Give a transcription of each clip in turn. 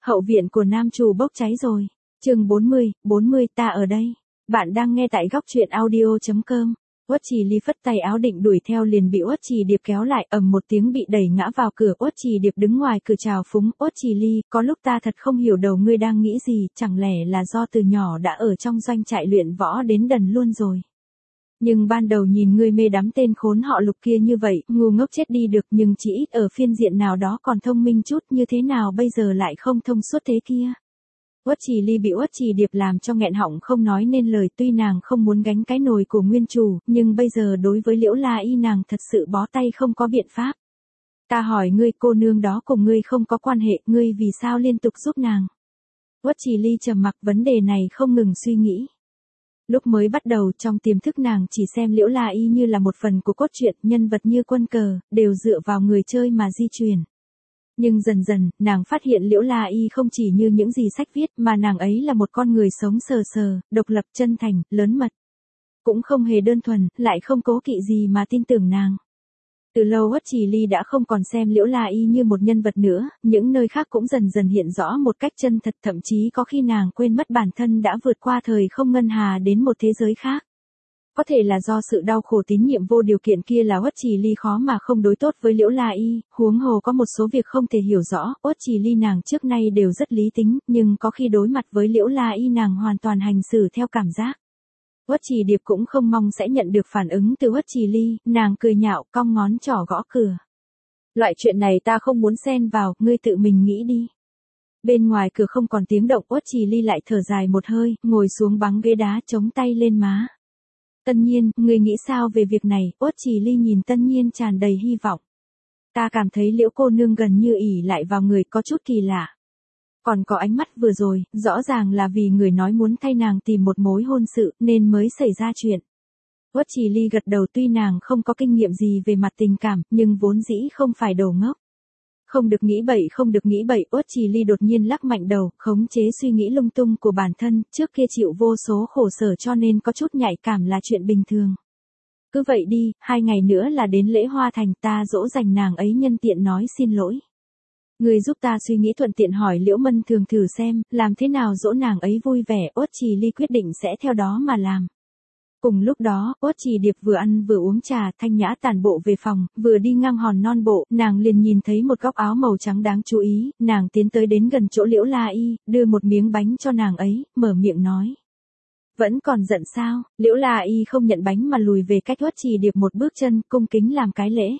Hậu viện của nam chủ bốc cháy rồi. Chương 40, ta ở đây. Bạn đang nghe tại góc truyện audio.com. Uất Trì Ly phất tay áo định đuổi theo liền bị Uất Trì Điệp kéo lại, ầm một tiếng bị đẩy ngã vào cửa. Uất Trì Điệp đứng ngoài cửa chào phúng, Uất Trì Ly, có lúc ta thật không hiểu đầu ngươi đang nghĩ gì, chẳng lẽ là do từ nhỏ đã ở trong doanh trại luyện võ đến đần luôn rồi. Nhưng ban đầu nhìn ngươi mê đắm tên khốn họ Lục kia như vậy, ngu ngốc chết đi được, nhưng chỉ ít ở phiên diện nào đó còn thông minh chút, như thế nào bây giờ lại không thông suốt thế kia. Uất Trì Ly bị Uất Trì Điệp làm cho nghẹn họng không nói nên lời, tuy nàng không muốn gánh cái nồi của nguyên chủ, nhưng bây giờ đối với Liễu La Y nàng thật sự bó tay không có biện pháp. Ta hỏi ngươi, cô nương đó cùng ngươi không có quan hệ, ngươi vì sao liên tục giúp nàng? Uất Trì Ly trầm mặc, vấn đề này không ngừng suy nghĩ. Lúc mới bắt đầu trong tiềm thức nàng chỉ xem Liễu La Y như là một phần của cốt truyện, nhân vật như quân cờ, đều dựa vào người chơi mà di truyền. Nhưng dần dần, nàng phát hiện Liễu La Y không chỉ như những gì sách viết mà nàng ấy là một con người sống sờ sờ, độc lập, chân thành, lớn mật. Cũng không hề đơn thuần, lại không cố kỵ gì mà tin tưởng nàng. Từ lâu Uất Trì Ly đã không còn xem Liễu La Y như một nhân vật nữa, những nơi khác cũng dần dần hiện rõ một cách chân thật, thậm chí có khi nàng quên mất bản thân đã vượt qua thời không ngân hà đến một thế giới khác. Có thể là do sự đau khổ tín nhiệm vô điều kiện kia là Uất Trì Ly khó mà không đối tốt với Liễu La Y, huống hồ có một số việc không thể hiểu rõ, Uất Trì Ly nàng trước nay đều rất lý tính, nhưng có khi đối mặt với Liễu La Y nàng hoàn toàn hành xử theo cảm giác. Uất Trì Điệp cũng không mong sẽ nhận được phản ứng từ Uất Trì Ly, nàng cười nhạo, cong ngón trỏ gõ cửa. Loại chuyện này ta không muốn xen vào, ngươi tự mình nghĩ đi. Bên ngoài cửa không còn tiếng động, Uất Trì Ly lại thở dài một hơi, ngồi xuống băng ghế đá chống tay lên má. Tân Nhiên, ngươi nghĩ sao về việc này? Uất Trì Ly nhìn Tân Nhiên tràn đầy hy vọng. Ta cảm thấy Liễu cô nương gần như ỷ lại vào người, có chút kỳ lạ. Còn có ánh mắt vừa rồi, rõ ràng là vì người nói muốn thay nàng tìm một mối hôn sự, nên mới xảy ra chuyện. Uất Trì Ly gật đầu, tuy nàng không có kinh nghiệm gì về mặt tình cảm, nhưng vốn dĩ không phải đồ ngốc. Không được nghĩ bậy, không được nghĩ bậy, Uất Trì Ly đột nhiên lắc mạnh đầu, khống chế suy nghĩ lung tung của bản thân, trước kia chịu vô số khổ sở cho nên có chút nhạy cảm là chuyện bình thường. Cứ vậy đi, 2 ngày nữa là đến lễ Hoa Thành, ta dỗ dành nàng ấy, nhân tiện nói xin lỗi. Người giúp ta suy nghĩ, thuận tiện hỏi Liễu Mân Thường thử xem, làm thế nào dỗ nàng ấy vui vẻ. Uất Trì Ly quyết định sẽ theo đó mà làm. Cùng lúc đó, Uất Trì Điệp vừa ăn vừa uống trà, thanh nhã tản bộ về phòng, vừa đi ngang hòn non bộ, nàng liền nhìn thấy một góc áo màu trắng đáng chú ý, nàng tiến tới đến gần chỗ Liễu La Y, đưa một miếng bánh cho nàng ấy, mở miệng nói. Vẫn còn giận sao? Liễu La Y không nhận bánh mà lùi về cách Uất Trì Điệp một bước chân, cung kính làm cái lễ.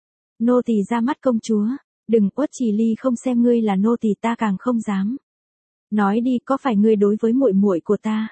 Nô tỳ ra mắt công chúa. Đừng, Uất Trì Ly không xem ngươi là nô tỳ, ta càng không dám. Nói đi, có phải ngươi đối với muội muội của ta?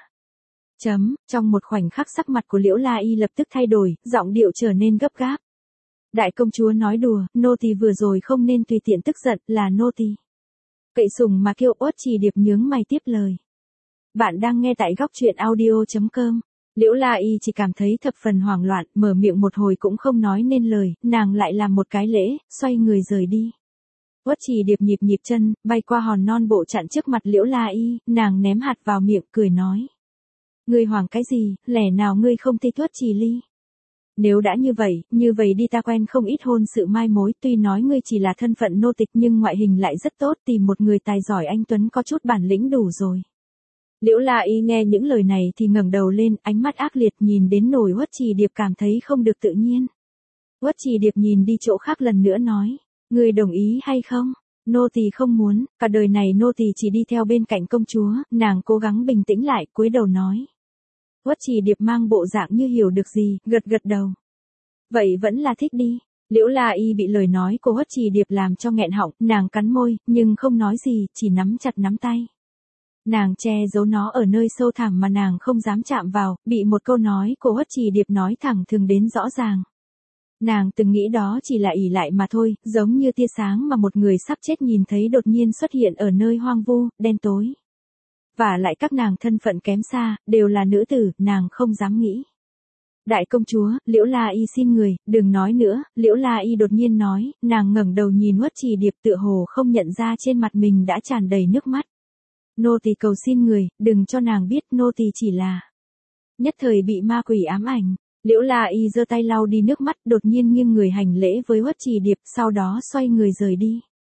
Trong một khoảnh khắc sắc mặt của Liễu La Y lập tức thay đổi, giọng điệu trở nên gấp gáp. Đại công chúa nói đùa, nô tỳ vừa rồi không nên tùy tiện tức giận, là nô tỳ. Cậy sùng mà kêu. Uất Trì Điệp nhướng mày tiếp lời. Bạn đang nghe tại góc truyện audio.com. Liễu La Y chỉ cảm thấy thập phần hoảng loạn, mở miệng một hồi cũng không nói nên lời, nàng lại làm một cái lễ, xoay người rời đi. Uất Trì Điệp nhịp chân, bay qua hòn non bộ chặn trước mặt Liễu La Y, nàng ném hạt vào miệng, cười nói. Ngươi hoảng cái gì, lẽ nào ngươi không thích Uất Trì Ly? Nếu đã như vậy đi, ta quen không ít hôn sự mai mối, tuy nói ngươi chỉ là thân phận nô tịch nhưng ngoại hình lại rất tốt, tìm một người tài giỏi anh tuấn có chút bản lĩnh đủ rồi. Liễu La Y nghe những lời này thì ngẩng đầu lên, ánh mắt ác liệt nhìn đến nổi Uất Trì Điệp cảm thấy không được tự nhiên. Uất Trì Điệp nhìn đi chỗ khác lần nữa nói. Ngươi đồng ý hay không? Nô tỳ không muốn, cả đời này nô tỳ chỉ đi theo bên cạnh công chúa. Nàng cố gắng bình tĩnh lại, cúi đầu nói. Uất Trì Điệp mang bộ dạng như hiểu được gì, gật đầu. Vậy vẫn là thích đi. Liễu La Y bị lời nói của Uất Trì Điệp làm cho nghẹn họng, nàng cắn môi, nhưng không nói gì, chỉ nắm chặt nắm tay. Nàng che giấu nó ở nơi sâu thẳm mà nàng không dám chạm vào, bị một câu nói của Uất Trì Điệp nói thẳng thừng đến rõ ràng. Nàng từng nghĩ đó chỉ là ỷ lại mà thôi, giống như tia sáng mà một người sắp chết nhìn thấy đột nhiên xuất hiện ở nơi hoang vu, đen tối. Và lại các nàng thân phận kém xa, đều là nữ tử, nàng không dám nghĩ. Đại công chúa, Liễu La Y xin người, đừng nói nữa. Liễu La Y đột nhiên nói, nàng ngẩng đầu nhìn Uất Trì Điệp, tựa hồ không nhận ra trên mặt mình đã tràn đầy nước mắt. Nô tỳ cầu xin người, đừng cho nàng biết nô tỳ chỉ là. Nhất thời bị ma quỷ ám ảnh. Liễu La Y giơ tay lau đi nước mắt, đột nhiên nghiêng người hành lễ với Uất Trì Điệp, sau đó xoay người rời đi.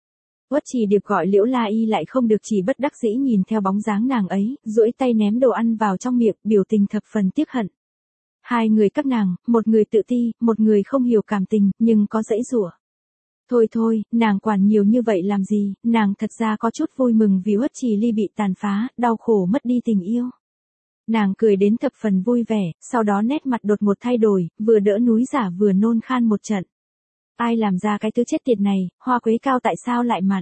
Uất Trì Điệp gọi Liễu La Y lại không được, chỉ bất đắc dĩ nhìn theo bóng dáng nàng ấy, duỗi tay ném đồ ăn vào trong miệng, biểu tình thập phần tiếc hận. Hai người các nàng, một người tự ti, một người không hiểu cảm tình, nhưng có dãy giụa. Thôi thôi, nàng quản nhiều như vậy làm gì, nàng thật ra có chút vui mừng vì Uất Trì Ly bị tàn phá, đau khổ mất đi tình yêu. Nàng cười đến thập phần vui vẻ, sau đó nét mặt đột ngột thay đổi, vừa đỡ núi giả vừa nôn khan một trận. Ai làm ra cái thứ chết tiệt này, hoa quế cao tại sao lại mặn?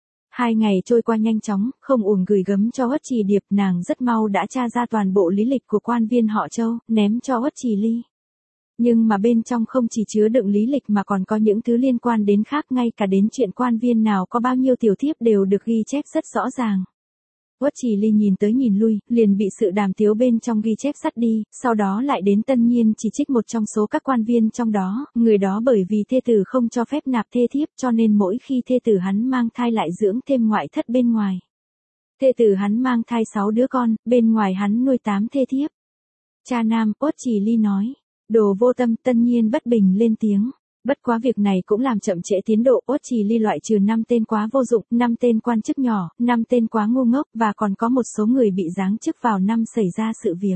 2 ngày trôi qua nhanh chóng, không uổng gửi gấm cho Uất Trì Điệp, nàng rất mau đã tra ra toàn bộ lý lịch của quan viên họ Châu, ném cho Uất Trì Ly. Nhưng mà bên trong không chỉ chứa đựng lý lịch mà còn có những thứ liên quan đến khác, ngay cả đến chuyện quan viên nào có bao nhiêu tiểu thiếp đều được ghi chép rất rõ ràng. Uất Trì Ly nhìn tới nhìn lui, liền bị sự đàm tiếu bên trong ghi chép dắt đi, sau đó lại đến Tân Nhiên chỉ trích một trong số các quan viên trong đó, người đó bởi vì thê tử không cho phép nạp thê thiếp cho nên mỗi khi thê tử hắn mang thai lại dưỡng thêm ngoại thất bên ngoài. Thê tử hắn mang thai 6 đứa con, bên ngoài hắn nuôi 8 thê thiếp. Cha nam, Uất Trì Ly nói. Đồ vô tâm. Tân Nhiên bất bình lên tiếng. Bất quá việc này cũng làm chậm trễ tiến độ. Uất Trì Ly loại trừ 5 tên quá vô dụng, 5 tên quan chức nhỏ, 5 tên quá ngu ngốc và còn có một số người bị giáng chức vào năm xảy ra sự việc.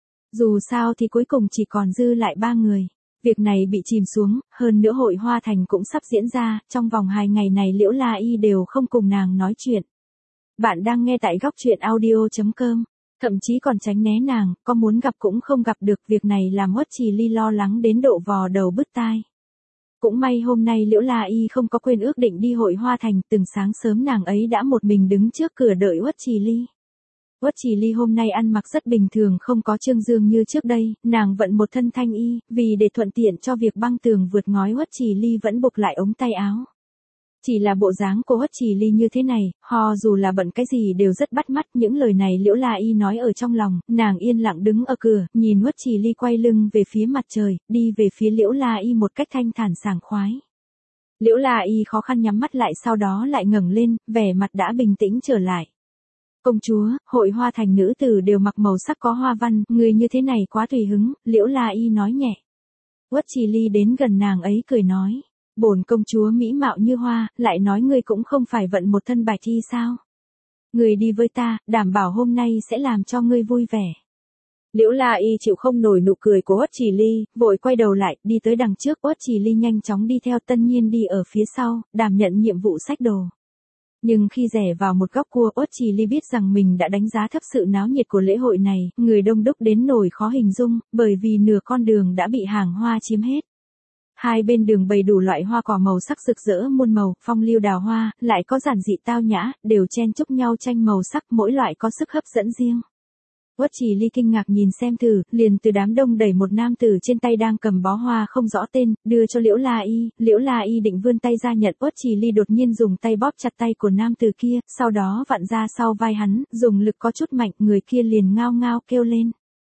Dù sao thì cuối cùng chỉ còn dư lại 3 người. Việc này bị chìm xuống, hơn nữa hội Hoa Thành cũng sắp diễn ra, trong vòng 2 ngày này Liễu La Y đều không cùng nàng nói chuyện. Bạn đang nghe tại góc truyện audio.com. Thậm chí còn tránh né nàng, có muốn gặp cũng không gặp được, việc này làm Uất Trì Ly lo lắng đến độ vò đầu bứt tai. Cũng may hôm nay Liễu La Y không có quên ước định đi hội Hoa Thành, từng sáng sớm nàng ấy đã một mình đứng trước cửa đợi Uất Trì Ly. Uất Trì Ly hôm nay ăn mặc rất bình thường, không có trương dương như trước đây, nàng vận một thân thanh y, vì để thuận tiện cho việc băng tường vượt ngói Uất Trì Ly vẫn buộc lại ống tay áo. Chỉ là bộ dáng của Uất Trì Ly như thế này, dù là bận cái gì đều rất bắt mắt, những lời này Liễu La Y nói ở trong lòng, nàng yên lặng đứng ở cửa, nhìn Uất Trì Ly quay lưng về phía mặt trời, đi về phía Liễu La Y một cách thanh thản sảng khoái. Liễu La Y khó khăn nhắm mắt lại, sau đó lại ngẩng lên, vẻ mặt đã bình tĩnh trở lại. Công chúa, hội Hoa Thành nữ tử đều mặc màu sắc có hoa văn, người như thế này quá tùy hứng, Liễu La Y nói nhẹ. Uất Trì Ly đến gần nàng ấy cười nói. Bổn công chúa mỹ mạo như hoa, lại nói ngươi cũng không phải vận một thân bạch y sao? Ngươi đi với ta, đảm bảo hôm nay sẽ làm cho ngươi vui vẻ. Liễu La Y chịu không nổi nụ cười của Uất Trì Ly, vội quay đầu lại, đi tới đằng trước. Uất Trì Ly nhanh chóng đi theo, Tân Nhiên đi ở phía sau, đảm nhận nhiệm vụ xách đồ. Nhưng khi rẽ vào một góc cua, Uất Trì Ly biết rằng mình đã đánh giá thấp sự náo nhiệt của lễ hội này, người đông đúc đến nổi khó hình dung, bởi vì nửa con đường đã bị hàng hoa chiếm hết. Hai bên đường bày đủ loại hoa cỏ màu sắc rực rỡ muôn màu, phong lưu đào hoa, lại có giản dị tao nhã, đều chen chúc nhau tranh màu sắc, mỗi loại có sức hấp dẫn riêng. Uất Trì Ly kinh ngạc nhìn xem thử, liền từ đám đông đẩy một nam tử trên tay đang cầm bó hoa không rõ tên, đưa cho Liễu La Y. Liễu La Y định vươn tay ra nhận, Uất Trì Ly đột nhiên dùng tay bóp chặt tay của nam tử kia, sau đó vặn ra sau vai hắn, dùng lực có chút mạnh, người kia liền ngao ngao kêu lên.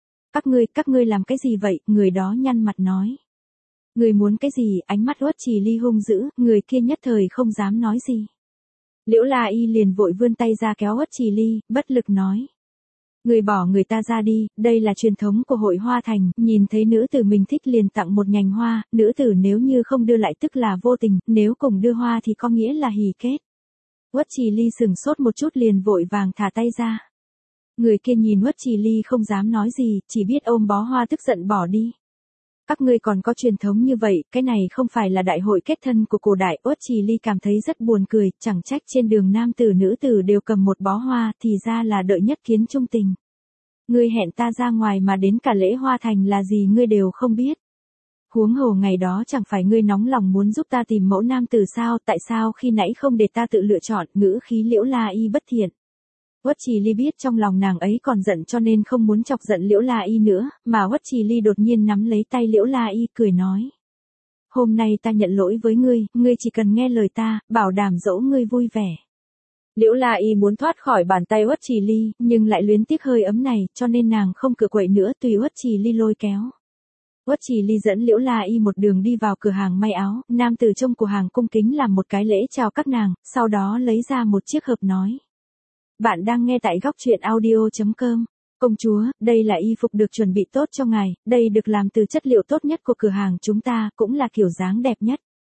Các ngươi làm cái gì vậy? Người đó nhăn mặt nói. Người muốn cái gì? Ánh mắt Uất Trì Ly hung dữ, người kia nhất thời không dám nói gì. Liễu La Y liền vội vươn tay ra kéo Uất Trì Ly, bất lực nói. Người bỏ người ta ra đi, đây là truyền thống của hội Hoa Thành, nhìn thấy nữ tử mình thích liền tặng một nhành hoa, nữ tử nếu như không đưa lại tức là vô tình, nếu cùng đưa hoa thì có nghĩa là hỷ kết. Uất Trì Ly sừng sốt một chút liền vội vàng thả tay ra. Người kia nhìn Uất Trì Ly không dám nói gì, chỉ biết ôm bó hoa tức giận bỏ đi. Các ngươi còn có truyền thống như vậy, cái này không phải là đại hội kết thân của cổ đại. Uất Trì Ly cảm thấy rất buồn cười, chẳng trách trên đường nam tử nữ tử đều cầm một bó hoa, thì ra là đợi nhất kiến trung tình. Ngươi hẹn ta ra ngoài mà đến cả lễ Hoa Thành là gì ngươi đều không biết. Huống hồ ngày đó chẳng phải ngươi nóng lòng muốn giúp ta tìm mẫu nam tử sao, tại sao khi nãy không để ta tự lựa chọn? Ngữ khí Liễu La Y bất thiện. Uất Trì Ly biết trong lòng nàng ấy còn giận cho nên không muốn chọc giận Liễu La Y nữa, mà Uất Trì Ly đột nhiên nắm lấy tay Liễu La Y cười nói. Hôm nay ta nhận lỗi với ngươi chỉ cần nghe lời ta, bảo đảm dỗ ngươi vui vẻ. Liễu La Y muốn thoát khỏi bàn tay Uất Trì Ly, nhưng lại luyến tiếc hơi ấm này, cho nên nàng không cựa quậy nữa, tùy Uất Trì Ly lôi kéo. Uất Trì Ly dẫn Liễu La Y một đường đi vào cửa hàng may áo, nam tử trong cửa hàng cung kính làm một cái lễ chào các nàng, sau đó lấy ra một chiếc hộp nói. Bạn đang nghe tại góc truyện audio.com. Công chúa, đây là y phục được chuẩn bị tốt cho ngài, đây được làm từ chất liệu tốt nhất của cửa hàng chúng ta, cũng là kiểu dáng đẹp nhất.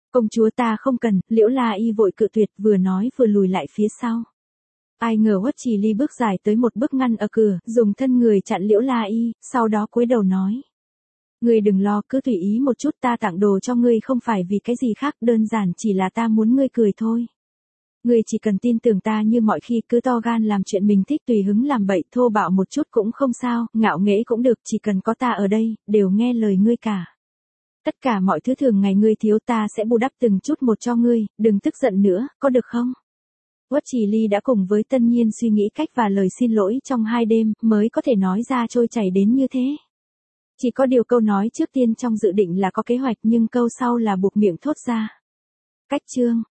Công chúa ta không cần, Liễu La Y vội cự tuyệt, vừa nói vừa lùi lại phía sau. Ai ngờ Uất Trì Ly bước dài tới một bước ngăn ở cửa, dùng thân người chặn Liễu La Y, sau đó cúi đầu nói. Ngươi đừng lo, cứ tùy ý một chút, ta tặng đồ cho ngươi không phải vì cái gì khác, đơn giản chỉ là ta muốn ngươi cười thôi. Ngươi chỉ cần tin tưởng ta như mọi khi, cứ to gan làm chuyện mình thích, tùy hứng làm bậy, thô bạo một chút cũng không sao, ngạo nghễ cũng được, chỉ cần có ta ở đây, đều nghe lời ngươi cả. Tất cả mọi thứ thường ngày ngươi thiếu ta sẽ bù đắp từng chút một cho ngươi, đừng tức giận nữa, có được không? Uất Trì Ly đã cùng với Tân Nhiên suy nghĩ cách và lời xin lỗi trong 2 đêm, mới có thể nói ra trôi chảy đến như thế. Chỉ có điều câu nói trước tiên trong dự định là có kế hoạch, nhưng câu sau là buộc miệng thốt ra. Cách chương